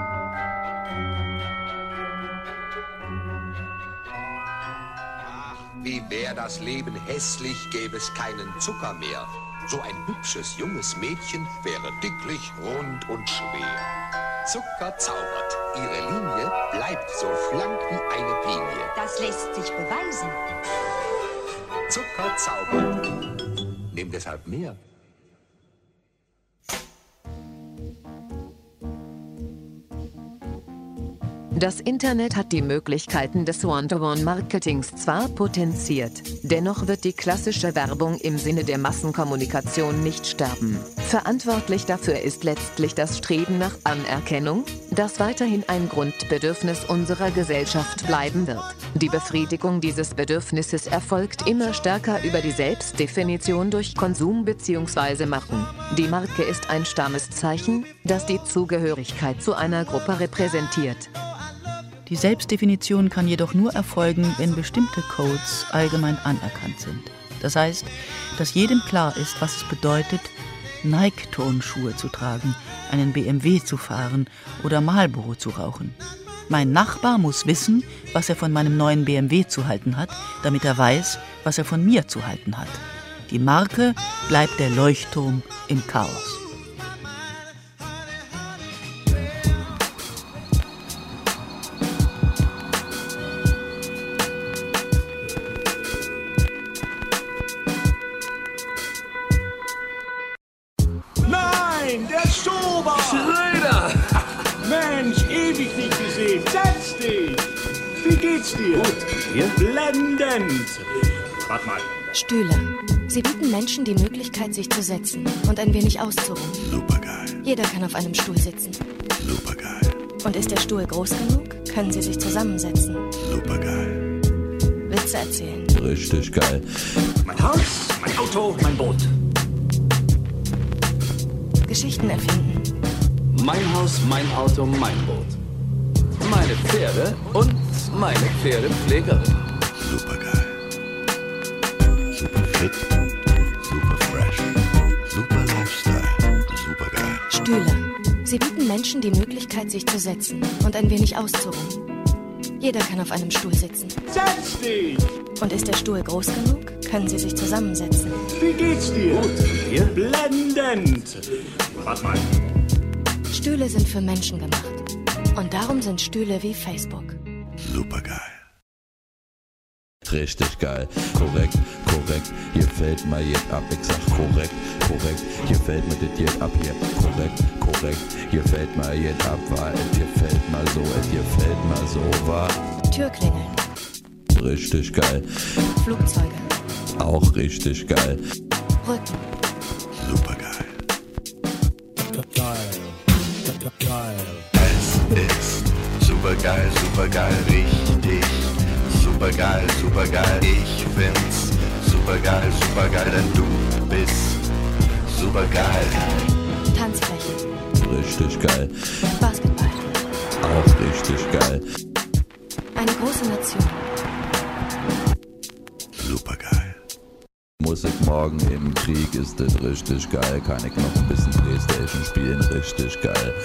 [SPEAKER 4] Ach, wie wär das Leben hässlich, gäbe es keinen Zucker mehr. So ein hübsches, junges Mädchen wäre dicklich, rund und schwer. Zucker zaubert, ihre Linie bleibt so schlank wie eine Pinie.
[SPEAKER 8] Das lässt sich beweisen.
[SPEAKER 4] Zucker zaubert. Nimm deshalb mehr.
[SPEAKER 13] Das Internet hat die Möglichkeiten des One-to-One-Marketings zwar potenziert, dennoch wird die klassische Werbung im Sinne der Massenkommunikation nicht sterben. Verantwortlich dafür ist letztlich das Streben nach Anerkennung, das weiterhin ein Grundbedürfnis unserer Gesellschaft bleiben wird. Die Befriedigung dieses Bedürfnisses erfolgt immer stärker über die Selbstdefinition durch Konsum bzw. Machen. Die Marke ist ein Stammeszeichen, das die Zugehörigkeit zu einer Gruppe repräsentiert.
[SPEAKER 9] Die Selbstdefinition kann jedoch nur erfolgen, wenn bestimmte Codes allgemein anerkannt sind. Das heißt, dass jedem klar ist, was es bedeutet, Nike-Turnschuhe zu tragen, einen B M W zu fahren oder Marlboro zu rauchen. Mein Nachbar muss wissen, was er von meinem neuen B M W zu halten hat, damit er weiß, was er von mir zu halten hat. Die Marke bleibt der Leuchtturm im Chaos.
[SPEAKER 21] Der Schober!
[SPEAKER 17] Schröder!
[SPEAKER 21] Mensch, ewig nicht gesehen. Setz dich! Wie geht's dir?
[SPEAKER 17] Gut. Hier?
[SPEAKER 21] Blendend! Warte mal.
[SPEAKER 8] Stühle. Sie bieten Menschen die Möglichkeit, sich zu setzen und ein wenig auszuruhen.
[SPEAKER 22] Supergeil.
[SPEAKER 8] Jeder kann auf einem Stuhl sitzen.
[SPEAKER 22] Supergeil.
[SPEAKER 8] Und ist der Stuhl groß genug, können Sie sich zusammensetzen.
[SPEAKER 22] Supergeil.
[SPEAKER 8] Witze erzählen.
[SPEAKER 11] Richtig geil.
[SPEAKER 17] Mein Haus, mein Auto, mein Boot.
[SPEAKER 8] Geschichten erfinden.
[SPEAKER 17] Mein Haus, mein Auto, mein Boot. Meine Pferde und meine Pferdepflegerin.
[SPEAKER 22] Supergeil. Super fit. Super fresh. Super Lifestyle. Supergeil.
[SPEAKER 8] Stühle. Sie bieten Menschen die Möglichkeit, sich zu setzen und ein wenig auszuruhen. Jeder kann auf einem Stuhl sitzen.
[SPEAKER 21] Setz dich!
[SPEAKER 8] Und ist der Stuhl groß genug, können Sie sich zusammensetzen.
[SPEAKER 21] Wie geht's dir?
[SPEAKER 17] Gut. Hier?
[SPEAKER 21] Blendend! Warte mal.
[SPEAKER 8] Stühle sind für Menschen gemacht. Und darum sind Stühle wie Facebook.
[SPEAKER 22] Supergeil.
[SPEAKER 11] Richtig geil. Korrekt, korrekt. Hier fällt mal jetzt ab. Ich sag korrekt, korrekt. Hier fällt mir das jetzt ab. Hier korrekt, korrekt. Hier fällt mal jetzt ab. War es hier fällt mal so. Es hier fällt mal so. War.
[SPEAKER 8] Türklingeln.
[SPEAKER 11] Richtig geil.
[SPEAKER 8] Flugzeuge.
[SPEAKER 11] Auch richtig geil.
[SPEAKER 8] Rücken.
[SPEAKER 22] Supergeil.
[SPEAKER 21] Geil. Geil.
[SPEAKER 22] Es ist supergeil, supergeil, richtig. Supergeil, supergeil, ich find's supergeil, supergeil, denn du bist supergeil.
[SPEAKER 8] Tanzfläche.
[SPEAKER 11] Richtig geil.
[SPEAKER 8] Basketball.
[SPEAKER 11] Auch richtig geil.
[SPEAKER 8] Eine große Nation.
[SPEAKER 22] Supergeil.
[SPEAKER 11] Muss ich morgen im Krieg, ist das richtig geil. Kann ich noch ein bisschen Playstation spielen, richtig geil.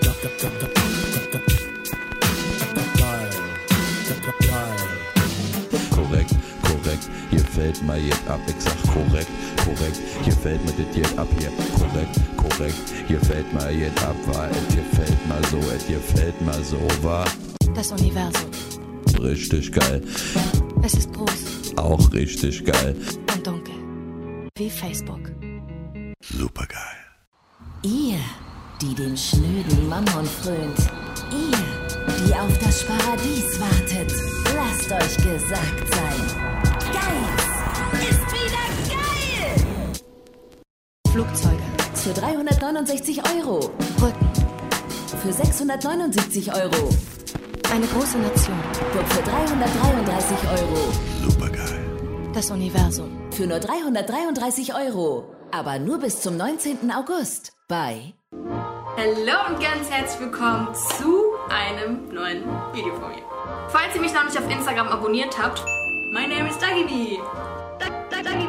[SPEAKER 11] Korrekt, korrekt, hier fällt mal jetzt ab. Ich sag korrekt, korrekt, hier fällt mir das jetzt ab. Hier korrekt, korrekt, hier fällt mal jetzt ab. War es hier fällt mal so, es hier fällt mal so, war.
[SPEAKER 8] Das Universum.
[SPEAKER 11] Richtig geil.
[SPEAKER 8] Es ist groß.
[SPEAKER 11] Auch richtig geil.
[SPEAKER 8] Und dunkel. Wie Facebook.
[SPEAKER 22] Supergeil.
[SPEAKER 18] Ihr, die dem schnöden Mammon frönt. Ihr, die auf das Paradies wartet. Lasst euch gesagt sein. Geiz ist wieder geil!
[SPEAKER 8] Flugzeuge.
[SPEAKER 18] Für dreihundertneunundsechzig Euro.
[SPEAKER 8] Rücken.
[SPEAKER 18] Für sechshundertneunundsiebzig Euro.
[SPEAKER 8] Eine große Nation.
[SPEAKER 18] Guck für dreihundertdreiunddreißig Euro.
[SPEAKER 22] Supergeil.
[SPEAKER 8] Das Universum.
[SPEAKER 18] Für nur dreihundertdreiunddreißig Euro. Aber nur bis zum neunzehnten August. Bei
[SPEAKER 7] Hallo und ganz herzlich willkommen zu einem neuen Video von mir. Falls ihr mich noch nicht auf Instagram abonniert habt, my name is Daggy. Daggy.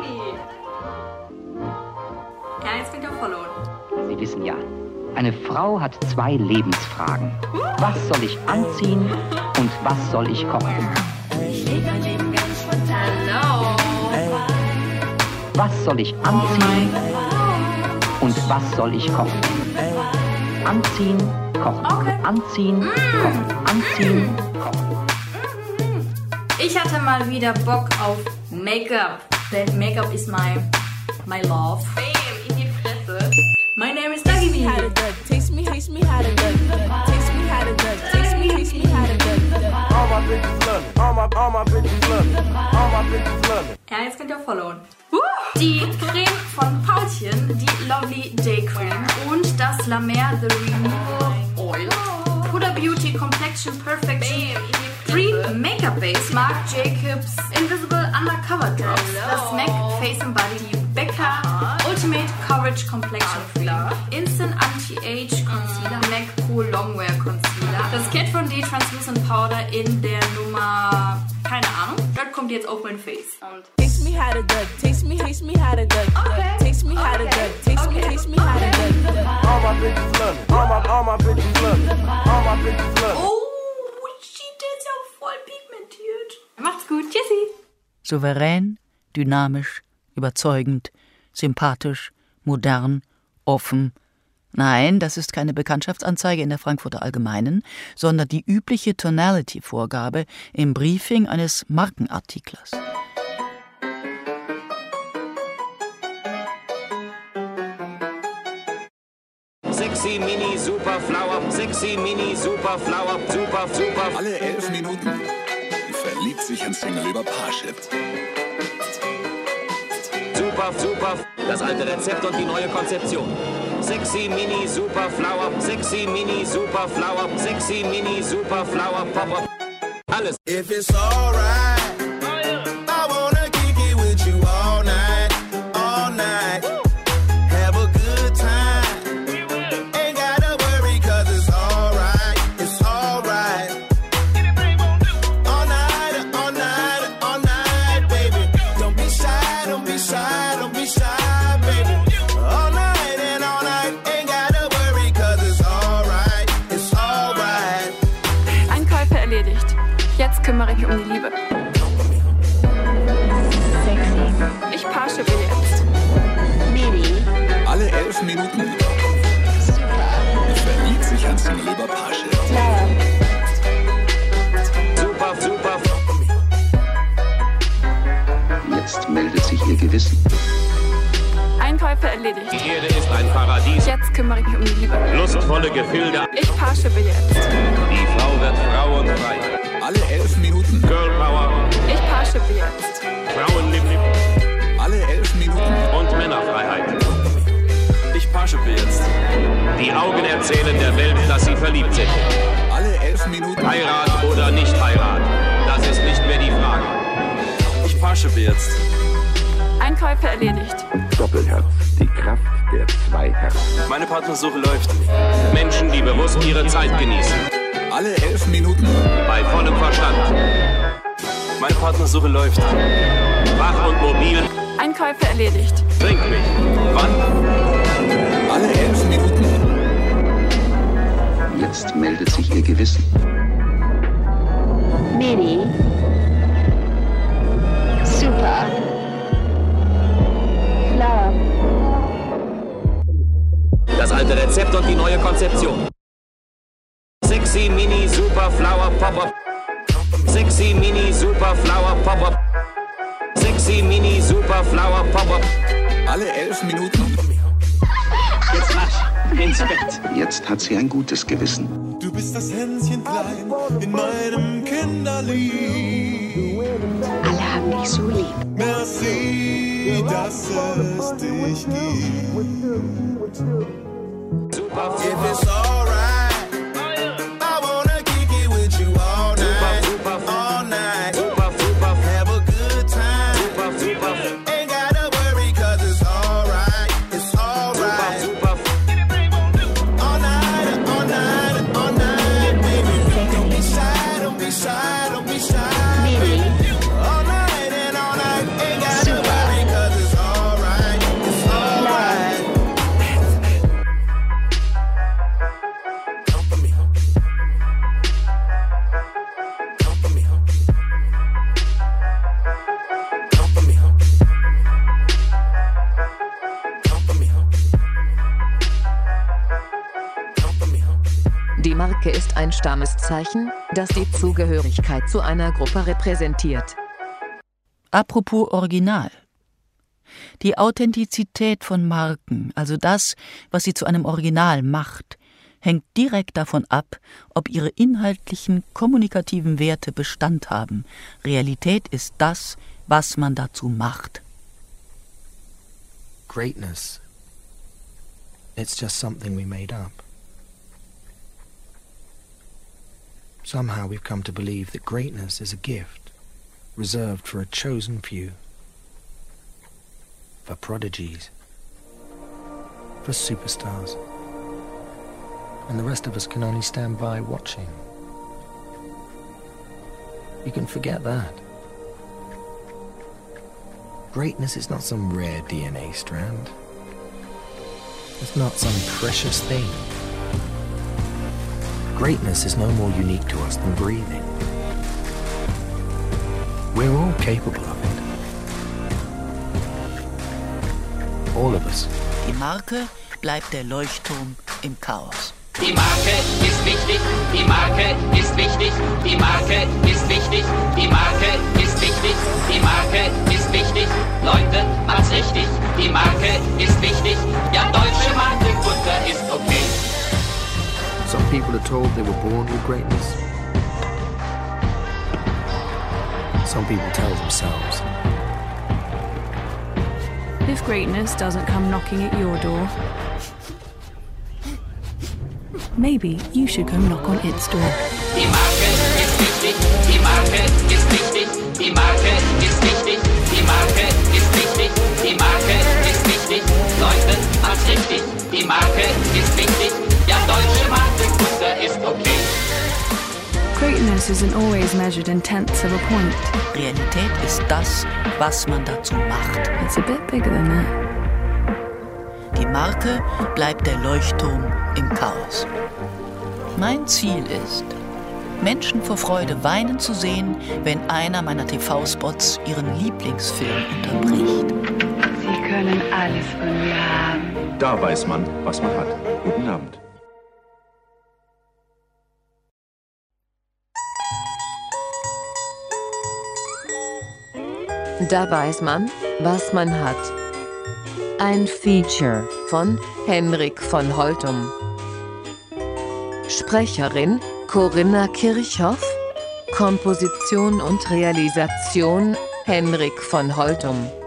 [SPEAKER 7] Ja, jetzt könnt ihr auch followen.
[SPEAKER 10] Sie wissen ja, eine Frau hat zwei Lebensfragen. Was soll ich anziehen und was soll ich kochen?
[SPEAKER 7] Hallo.
[SPEAKER 10] Was soll ich anziehen und was soll ich kochen? Anziehen, kochen.
[SPEAKER 7] Okay.
[SPEAKER 10] Anziehen, mm. kochen. Anziehen, kochen.
[SPEAKER 7] Ich hatte mal wieder Bock auf Make-up. Denn Make-up is my, my love. Bam, in die Fresse. My name is Daggy.
[SPEAKER 16] Taste me, taste me how to duck. Taste me how to duck. Taste me, taste me how to duck.
[SPEAKER 19] All my bitches love me. All my, all my bitches love me. All my bitches love me.
[SPEAKER 7] Ja, jetzt könnt ihr auch followen. Die Creme von Paulchen, die Lovely Day Cream und das La Mer The Renewal Oil. Huda Beauty Complexion Perfection Cream Makeup Base, Marc Jacobs Invisible Undercover Drops, das M A C Face and Body, die Becca Ultimate Coverage Complexion Cream, Instant Anti-Age Concealer, M A C Cool Longwear Concealer, das Kat Von D Translucent Powder in der Nummer, keine Ahnung, dort kommt jetzt auf mein Face. Und
[SPEAKER 16] taste me how to duck, taste me, taste me how to duck.
[SPEAKER 7] Okay.
[SPEAKER 16] Taste me how to duck, taste
[SPEAKER 7] Okay.
[SPEAKER 16] me, taste me how to duck.
[SPEAKER 19] All my bitches love me. All my, all my bitches love me. All my bitches love me.
[SPEAKER 7] oh, der ist ja voll pigmentiert. Macht's gut, tschüssi.
[SPEAKER 9] Souverän, dynamisch, überzeugend, sympathisch, modern, offen. Nein, das ist keine Bekanntschaftsanzeige in der Frankfurter Allgemeinen, sondern die übliche Tonality-Vorgabe im Briefing eines Markenartiklers.
[SPEAKER 20] Sexy Mini Super Flower, Sexy Mini Super Flower, super, super.
[SPEAKER 23] Alle elf Minuten verliebt sich ein Single über Parship.
[SPEAKER 20] Super, super. Das alte Rezept und die neue Konzeption. Sexy Mini Super Flower, Sexy Mini Super Flower, Sexy Mini Super Flower, Pop-Up. Alles.
[SPEAKER 24] If it's alright, I wanna kick it with you all night, all night. Have a good time. Ain't gotta worry, cause it's alright, it's alright. All night, all night, all night, baby. Don't be shy, don't be shy, don't be shy, baby. All night and all night, ain't gotta worry, cause it's alright, it's alright.
[SPEAKER 16] Einkäufe erledigt. Jetzt kümmere ich mich um die Liebe. Sexy. Ich Parship jetzt.
[SPEAKER 26] Mini.
[SPEAKER 23] Alle elf Minuten verliebt sich ein Single über Parship.
[SPEAKER 20] Super, super.
[SPEAKER 22] Jetzt meldet sich ihr Gewissen.
[SPEAKER 16] Einkäufe erledigt.
[SPEAKER 20] Die Erde ist ein Paradies.
[SPEAKER 16] Jetzt kümmere ich mich um die Liebe.
[SPEAKER 20] Lustvolle Gefilde.
[SPEAKER 16] Ich Parship jetzt.
[SPEAKER 20] Die Frau wird frauenfrei.
[SPEAKER 23] Alle elf Minuten
[SPEAKER 20] Girl Power.
[SPEAKER 16] Ich Parship jetzt.
[SPEAKER 20] Frauenliebe.
[SPEAKER 23] Alle elf Minuten
[SPEAKER 20] Und Männerfreiheit.
[SPEAKER 17] Ich Parship jetzt.
[SPEAKER 20] Die Augen erzählen der Welt, dass sie verliebt sind.
[SPEAKER 23] Alle elf Minuten
[SPEAKER 20] Heirat oder nicht Heirat, das ist nicht mehr die Frage.
[SPEAKER 17] Ich Parship jetzt.
[SPEAKER 16] Einkäufe erledigt.
[SPEAKER 22] Doppelherz, die Kraft der zwei Herzen.
[SPEAKER 17] Meine Partnersuche läuft.
[SPEAKER 20] Menschen, die bewusst ihre Zeit genießen.
[SPEAKER 23] Alle elf Minuten
[SPEAKER 20] Bei vollem Verstand.
[SPEAKER 17] Meine Partnersuche läuft.
[SPEAKER 20] Wach und mobil.
[SPEAKER 16] Einkäufe erledigt.
[SPEAKER 20] Trink mich. Wann?
[SPEAKER 23] Alle elf Minuten
[SPEAKER 22] Jetzt meldet sich ihr Gewissen.
[SPEAKER 26] Mini. Super. Flower.
[SPEAKER 20] Das alte Rezept und die neue Konzeption. Sexy Mini Super Flower Pop-Up. Sexy Mini Super Flower Pop-Up. Sexy Mini Super Flower Pop-Up.
[SPEAKER 23] Alle elf Minuten.
[SPEAKER 10] Jetzt rasch ins Bett.
[SPEAKER 22] Jetzt hat sie ein gutes Gewissen.
[SPEAKER 21] Du bist das Hänschen klein in meinem Kinderlied.
[SPEAKER 26] Alle haben dich so lieb.
[SPEAKER 21] Merci, dass es dich gibt.
[SPEAKER 20] Super,
[SPEAKER 24] If it's alright, I wanna kick it with you all night, all night.
[SPEAKER 20] super, super,
[SPEAKER 24] Have a good time.
[SPEAKER 20] super, super,
[SPEAKER 24] Ain't gotta worry, cause it's alright, it's alright.
[SPEAKER 20] super,
[SPEAKER 24] All night. be shy, don't be shy. All night and all night, ain't gotta worry, cause it's alright, it's alright. Come for me. Come for me. Come for me. Come for me.
[SPEAKER 13] Die Marke ist ein Stammeszeichen, das die Zugehörigkeit zu einer Gruppe repräsentiert.
[SPEAKER 9] Apropos Original. Die Authentizität von Marken, also das, was sie zu einem Original macht, hängt direkt davon ab, ob ihre inhaltlichen, kommunikativen Werte Bestand haben. Realität ist das, was man dazu macht.
[SPEAKER 1] Greatness. It's just something we made up. Somehow we've come to believe that greatness is a gift, reserved for a chosen few, for prodigies, for superstars, and the rest of us can only stand by watching. You can forget that. Greatness is not some rare D N A strand. It's not some precious thing. Greatness is no more unique to us than breathing. We're all capable of it. All of us.
[SPEAKER 9] Die Marke bleibt der Leuchtturm im Chaos.
[SPEAKER 20] Die Marke ist wichtig, die Marke ist wichtig, die Marke ist wichtig, die Marke ist wichtig, die Marke ist wichtig. Leute, macht's richtig, die Marke ist wichtig. Ja, deutsche Marke, Butter ist okay.
[SPEAKER 1] Some people are told they were born with greatness. Some people tell themselves.
[SPEAKER 2] If greatness doesn't come knocking at your door, maybe you should go knock on its door.
[SPEAKER 20] Die Marke ist wichtig, die Marke ist wichtig, die Marke ist wichtig, die Marke ist wichtig, die Marke ist wichtig. Leute, macht's richtig, die Marke ist wichtig. Ja, deutsche Marke, Butter ist okay.
[SPEAKER 2] Greatness isn't always measured in tenths of a point.
[SPEAKER 9] Realität ist das, was man dazu macht.
[SPEAKER 2] It's a bit bigger than that.
[SPEAKER 9] Die Marke bleibt der Leuchtturm im Chaos. Mein Ziel ist, Menschen vor Freude weinen zu sehen, wenn einer meiner T V-Spots ihren Lieblingsfilm unterbricht.
[SPEAKER 26] Sie können alles von mir haben.
[SPEAKER 14] Da weiß man, was man hat. Guten Abend.
[SPEAKER 13] Da weiß man, was man hat. Ein Feature von Henrik von Holtum. Sprecherin Corinna Kirchhoff. Komposition und Realisation Henrik von Holtum.